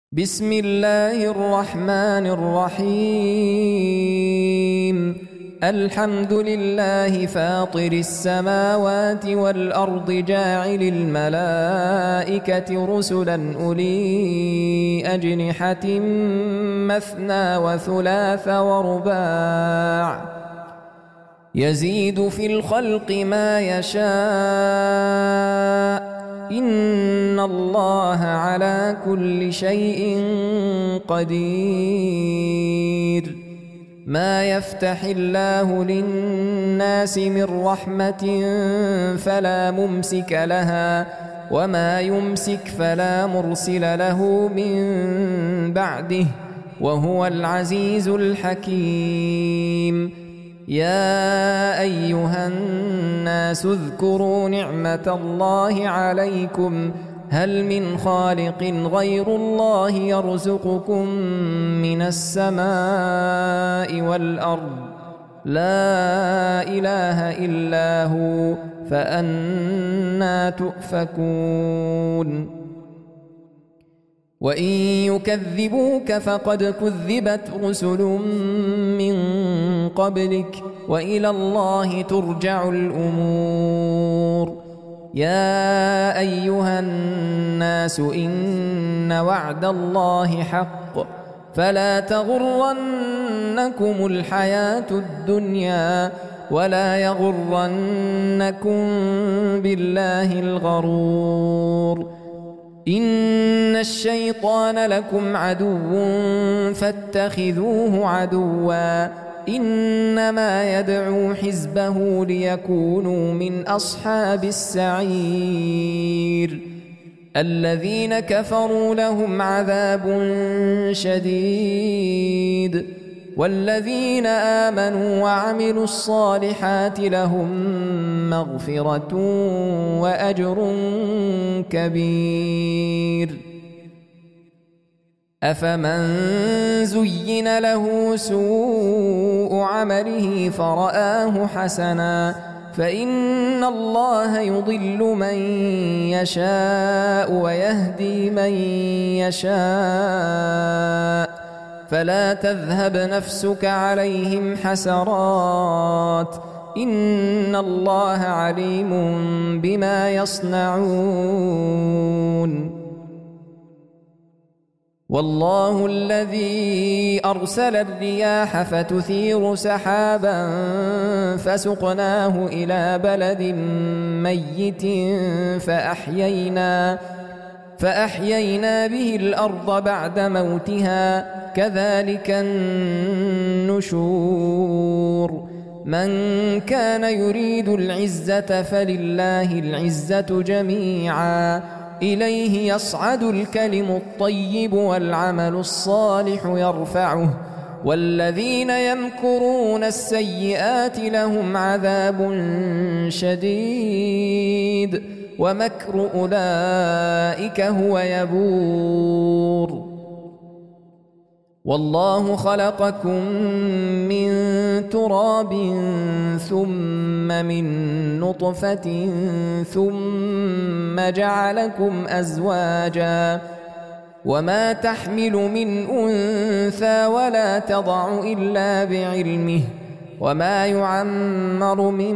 بسم الله الرحمن الرحيم. الحمد لله فاطر السماوات والأرض جاعل الملائكة رسلا أولي أجنحة مثنى وثلاث ورباع يزيد في الخلق ما يشاء إن الله على كل شيء قدير. ما يفتح الله للناس من رحمة فلا ممسك لها وما يمسك فلا مرسل له من بعده وهو العزيز الحكيم. يا أيها الناس اذكروا نعمة الله عليكم هل من خالق غير الله يرزقكم من السماء والأرض لا إله إلا هو فأنى تؤفكون. وإن يكذبوك فقد كذبت رسل من قبلك وإلى الله ترجع الأمور. يا أيها الناس إن وعد الله حق فلا تغرنكم الحياة الدنيا ولا يغرنكم بالله الغرور. إن الشيطان لكم عدو فاتخذوه عدوا إنما يدعو حزبه ليكونوا من أصحاب السعير. الذين كفروا لهم عذاب شديد والذين آمنوا وعملوا الصالحات لهم مغفرة وأجر كبير. أفمن زين له سوء عمله فرآه حسنا فإن الله يضل من يشاء ويهدي من يشاء فلا تذهب نفسك عليهم حسرات إن الله عليم بما يصنعون. والله الذي أرسل الرياح فتثير سحابا فسقناه إلى بلد ميت فأحيينا به الأرض بعد موتها كذلك النشور. من كان يريد العزة فلله العزة جميعا إليه يصعد الكلم الطيب والعمل الصالح يرفعه والذين يمكرون السيئات لهم عذاب شديد ومكر أولئك هو يبور. والله خلقكم من تراب ثم من نطفة ثم جعلكم أزواجا وما تحمل من أنثى ولا تضع إلا بعلمه وما يعمر من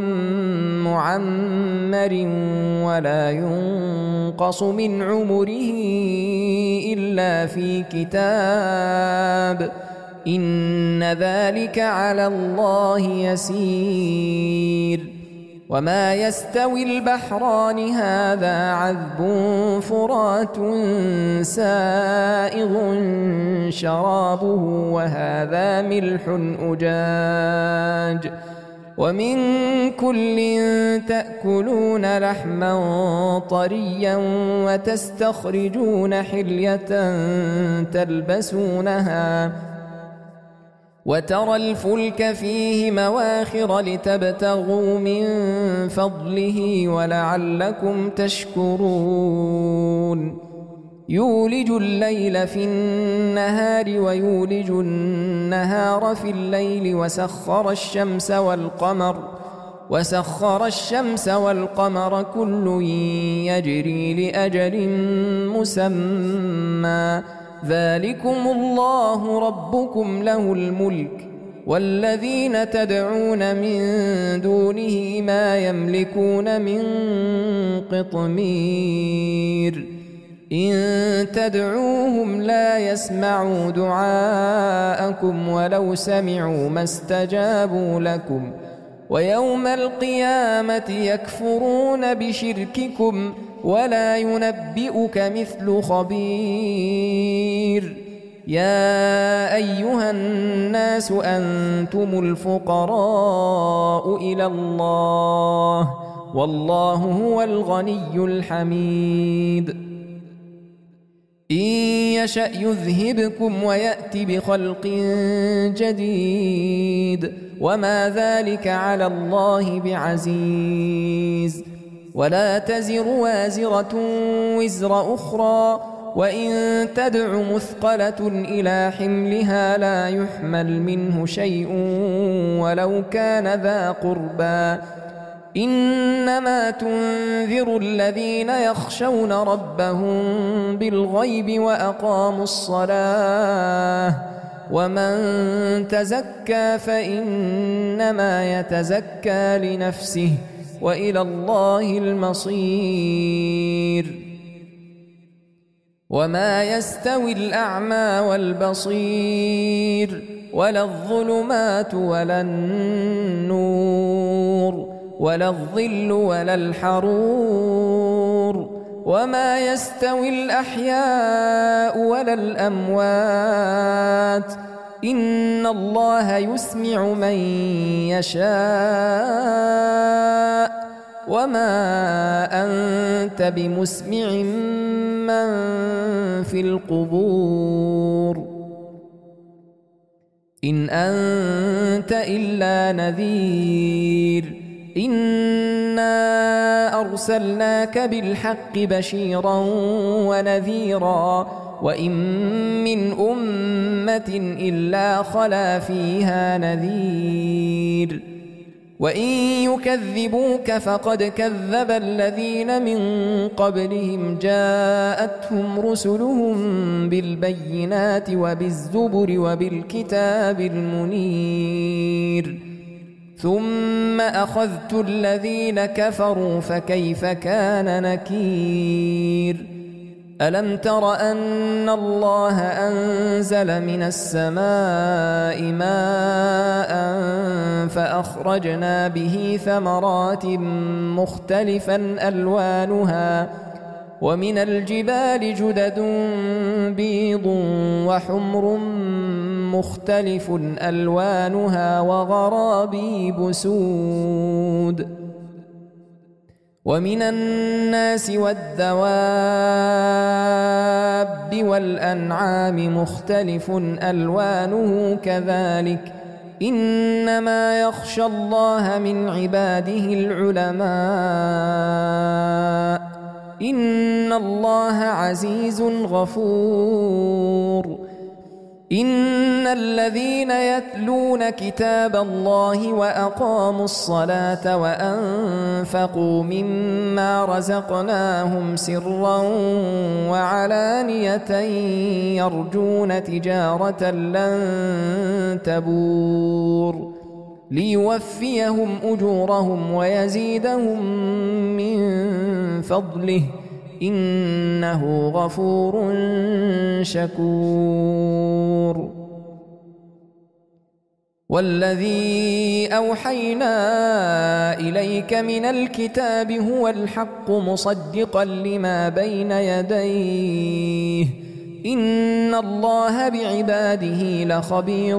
معمر ولا ينقص من عمره إلا في كتاب إن ذلك على الله يسير. وما يستوي البحران هذا عذب فرات سائغ شرابه وهذا ملح أجاج ومن كل تأكلون لحما طريا وتستخرجون حلية تلبسونها وترى الفلك فيه مواخر لتبتغوا من فضله ولعلكم تشكرون. يولج الليل في النهار ويولج النهار في الليل وسخر الشمس والقمر كل يجري لأجل مسمى ذلكم الله ربكم له الملك والذين تدعون من دونه ما يملكون من قطمير إن تدعوهم لا يسمعوا دعاءكم ولو سمعوا ما استجابوا لكم ويوم القيامة يكفرون بشرككم ولا ينبئك مثل خبير يا أيها الناس أنتم الفقراء إلى الله والله هو الغني الحميد إن يشأ يذهبكم ويأت بخلق جديد وما ذلك على الله بعزيز ولا تزر وازرة وزر أخرى وإن تدع مثقلة إلى حملها لا يحمل منه شيء ولو كان ذا قربى إنما تنذر الذين يخشون ربهم بالغيب وأقاموا الصلاة ومن تزكى فإنما يتزكى لنفسه وإلى الله المصير وما يستوي الأعمى والبصير ولا الظلمات ولا النور ولا الظل ولا الحرور وما يستوي الأحياء ولا الأموات إن الله يسمع من يشاء وما أنت بمسمع من في القبور إن أنت إلا نذير إنا أرسلناك بالحق بشيرا ونذيرا وإن من أمة إلا خلا فيها نذير وإن يكذبوك فقد كذب الذين من قبلهم جاءتهم رسلهم بالبينات وبالزبر وبالكتاب المنير ثم أخذت الذين كفروا فكيف كان نكير ألم تر أن الله أنزل من السماء ماء فأخرجنا به ثمرات مختلفا ألوانها ومن الجبال جدد بيض وحمر مختلف ألوانها وغرابيب سود ومن الناس والدواب والأنعام مختلف ألوانه كذلك إنما يخشى الله من عباده العلماء إن الله عزيز غفور إن الذين يتلون كتاب الله وأقاموا الصلاة وأنفقوا مما رزقناهم سرا وعلانية يرجون تجارة لن تبور ليوفيهم أجورهم ويزيدهم من فضله إنه غفور شكور والذي أوحينا إليك من الكتاب هو الحق مصدقا لما بين يديه إن الله بعباده لخبير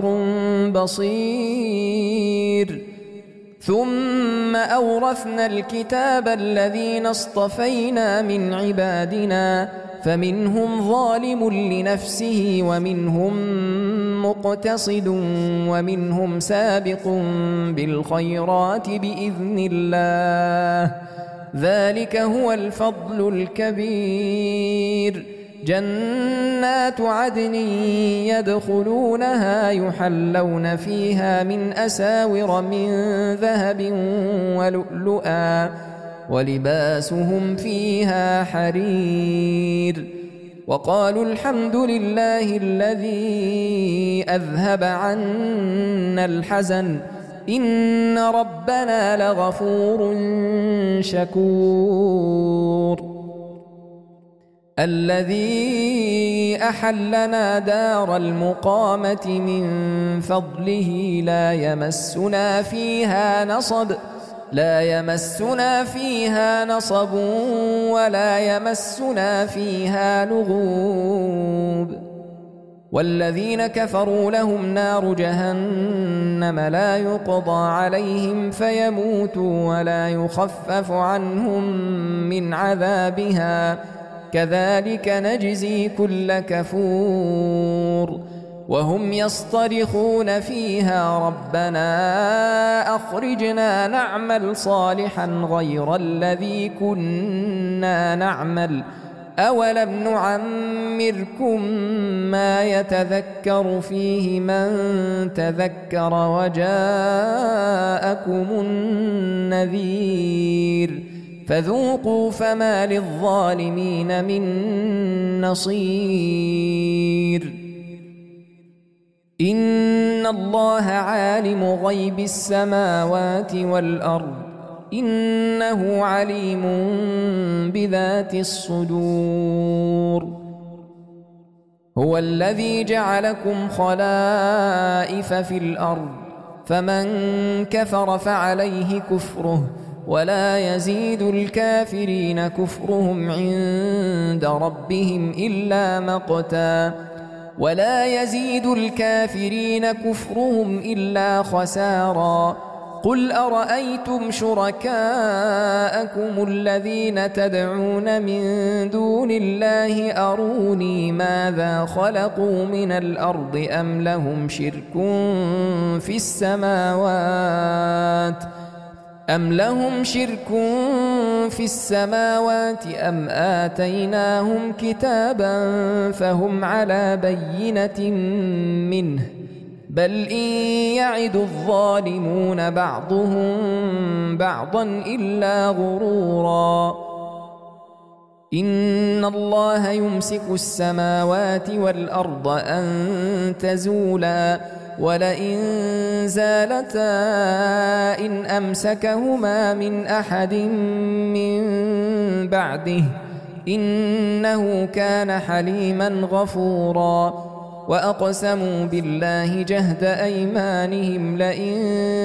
بصير ثم أورثنا الكتاب الذين اصطفينا من عبادنا فمنهم ظالم لنفسه ومنهم مقتصد ومنهم سابق بالخيرات بإذن الله ذلك هو الفضل الكبير جنات عدن يدخلونها يحلون فيها من أساور من ذهب ولؤلؤا ولباسهم فيها حرير وقالوا الحمد لله الذي أذهب عنا الحزن إن ربنا لغفور شكور الذي أحلنا دار المقامة من فضله لا يمسنا فيها نصب ولا يمسنا فيها لغوب والذين كفروا لهم نار جهنم لا يقضى عليهم فيموتوا ولا يخفف عنهم من عذابها كذلك نجزي كل كفور وهم يصطرخون فيها ربنا أخرجنا نعمل صالحا غير الذي كنا نعمل أولم نعمركم ما يتذكر فيه من تذكر وجاءكم النذير فذوقوا فما للظالمين من نصير إن الله عالم غيب السماوات والأرض إنه عليم بذات الصدور هو الذي جعلكم خلائف في الأرض فمن كفر فعليه كفره ولا يزيد الكافرين كفرهم عند ربهم إلا مقتا خسارا قل أرأيتم شركاءكم الذين تدعون من دون الله أروني ماذا خلقوا من الأرض أم لهم شرك في السماوات أم آتيناهم كتابا فهم على بينة منه بل إن يعد الظالمون بعضهم بعضا إلا غرورا إن الله يمسك السماوات والأرض أن تزولا ولئن زالتا إن أمسكهما من أحد من بعده إنه كان حليما غفورا وأقسموا بالله جهد أيمانهم لئن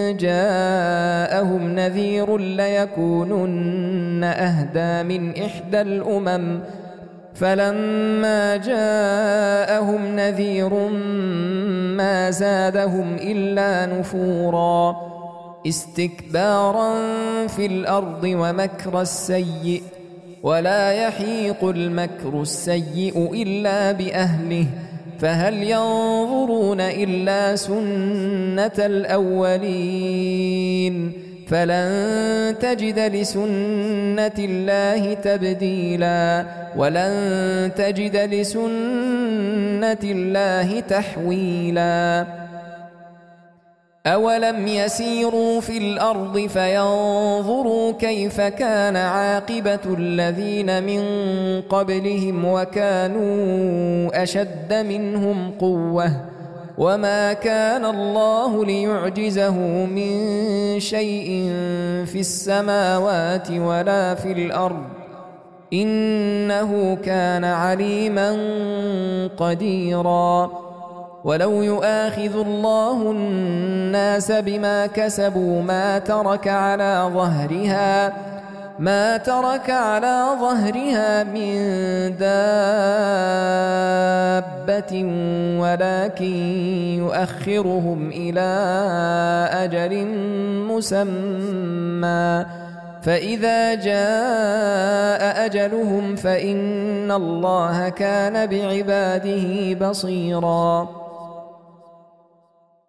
جاءهم نذير ليكونن أهدى من إحدى الأمم فلما جاءهم نذير ما زادهم إلا نفورا استكبارا في الأرض ومكر السيء ولا يحيق المكر السيء إلا بأهله فهل ينظرون إلا سنة الأولين فلن تجد لسنة الله تبديلا ولن تجد لسنة الله تحويلا أولم يسيروا في الأرض فينظروا كيف كان عاقبة الذين من قبلهم وكانوا أشد منهم قوة وما كان الله ليعجزه من شيء في السماوات ولا في الأرض إنه كان عليما قديرا ولو يؤاخذ الله الناس بما كسبوا ما ترك على ظهرها من دابة ولكن يؤخرهم إلى أجل مسمى فإذا جاء أجلهم فإن الله كان بعباده بصيرا